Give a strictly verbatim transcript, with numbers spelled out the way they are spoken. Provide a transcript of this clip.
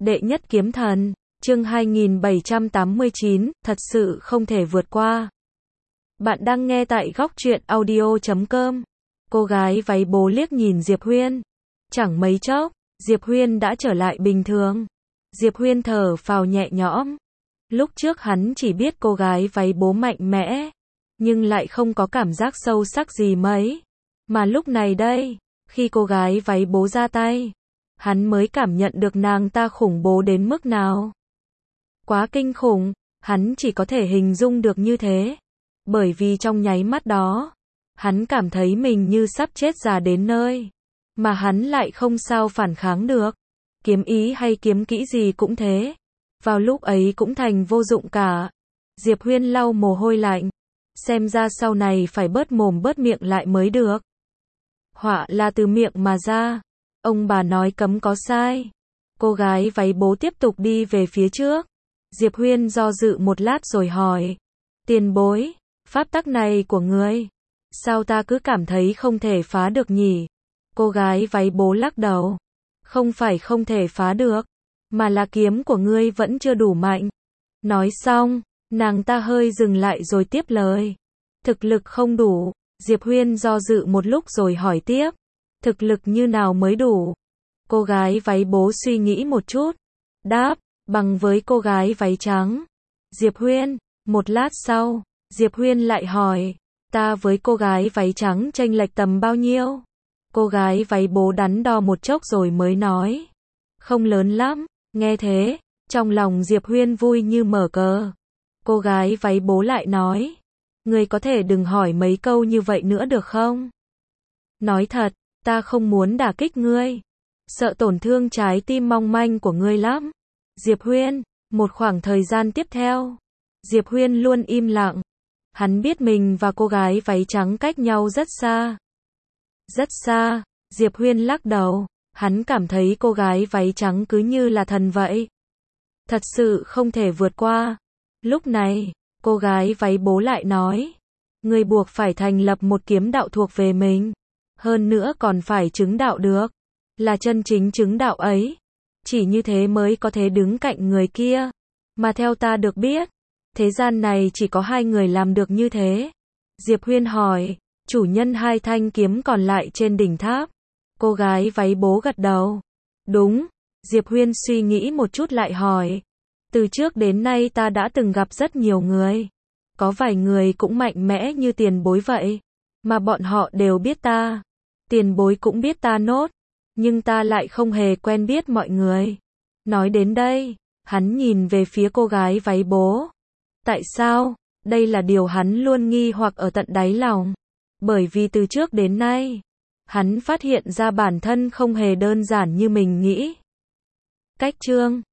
Đệ nhất kiếm thần, chương hai nghìn bảy trăm tám mươi chín, thật sự không thể vượt qua. Bạn đang nghe tại góc truyện audio chấm com. Cô gái váy bố liếc nhìn Diệp Huyên. Chẳng mấy chốc, Diệp Huyên đã trở lại bình thường. Diệp Huyên thở phào nhẹ nhõm. Lúc trước hắn chỉ biết cô gái váy bố mạnh mẽ, nhưng lại không có cảm giác sâu sắc gì mấy. Mà lúc này đây, khi cô gái váy bố ra tay, hắn mới cảm nhận được nàng ta khủng bố đến mức nào. Quá kinh khủng, hắn chỉ có thể hình dung được như thế. Bởi vì trong nháy mắt đó, hắn cảm thấy mình như sắp chết già đến nơi. Mà hắn lại không sao phản kháng được. Kiếm ý hay kiếm kỹ gì cũng thế. Vào lúc ấy cũng thành vô dụng cả. Diệp Huyên lau mồ hôi lạnh. Xem ra sau này phải bớt mồm bớt miệng lại mới được. Họa là từ miệng mà ra. Ông bà nói cấm có sai. Cô gái váy bố tiếp tục đi về phía trước. Diệp Huyên do dự một lát rồi hỏi. Tiền bối, pháp tắc này của ngươi, sao ta cứ cảm thấy không thể phá được nhỉ? Cô gái váy bố lắc đầu. Không phải không thể phá được, mà là kiếm của ngươi vẫn chưa đủ mạnh. Nói xong, nàng ta hơi dừng lại rồi tiếp lời. Thực lực không đủ. Diệp Huyên do dự một lúc rồi hỏi tiếp. Thực lực như nào mới đủ? Cô gái váy bố suy nghĩ một chút. Đáp, bằng với cô gái váy trắng. Diệp Huyên, một lát sau, Diệp Huyên lại hỏi. Ta với cô gái váy trắng chênh lệch tầm bao nhiêu? Cô gái váy bố đắn đo một chốc rồi mới nói. Không lớn lắm. Nghe thế, trong lòng Diệp Huyên vui như mở cờ. Cô gái váy bố lại nói. Ngươi có thể đừng hỏi mấy câu như vậy nữa được không? Nói thật, ta không muốn đả kích ngươi. Sợ tổn thương trái tim mong manh của ngươi lắm. Diệp Huyên, một khoảng thời gian tiếp theo, Diệp Huyên luôn im lặng. Hắn biết mình và cô gái váy trắng cách nhau rất xa. Rất xa. Diệp Huyên lắc đầu. Hắn cảm thấy cô gái váy trắng cứ như là thần vậy. Thật sự không thể vượt qua. Lúc này, cô gái váy bố lại nói. Ngươi buộc phải thành lập một kiếm đạo thuộc về mình. Hơn nữa còn phải chứng đạo được. Là chân chính chứng đạo ấy. Chỉ như thế mới có thể đứng cạnh người kia. Mà theo ta được biết, thế gian này chỉ có hai người làm được như thế. Diệp Huyên hỏi, chủ nhân hai thanh kiếm còn lại trên đỉnh tháp. Cô gái váy bố gật đầu. Đúng. Diệp Huyên suy nghĩ một chút lại hỏi. Từ trước đến nay ta đã từng gặp rất nhiều người. Có vài người cũng mạnh mẽ như tiền bối vậy. Mà bọn họ đều biết ta. Tiền bối cũng biết ta nốt. Nhưng ta lại không hề quen biết mọi người. Nói đến đây, hắn nhìn về phía cô gái váy bố. Tại sao? Đây là điều hắn luôn nghi hoặc ở tận đáy lòng. Bởi vì từ trước đến nay, hắn phát hiện ra bản thân không hề đơn giản như mình nghĩ. Cách chương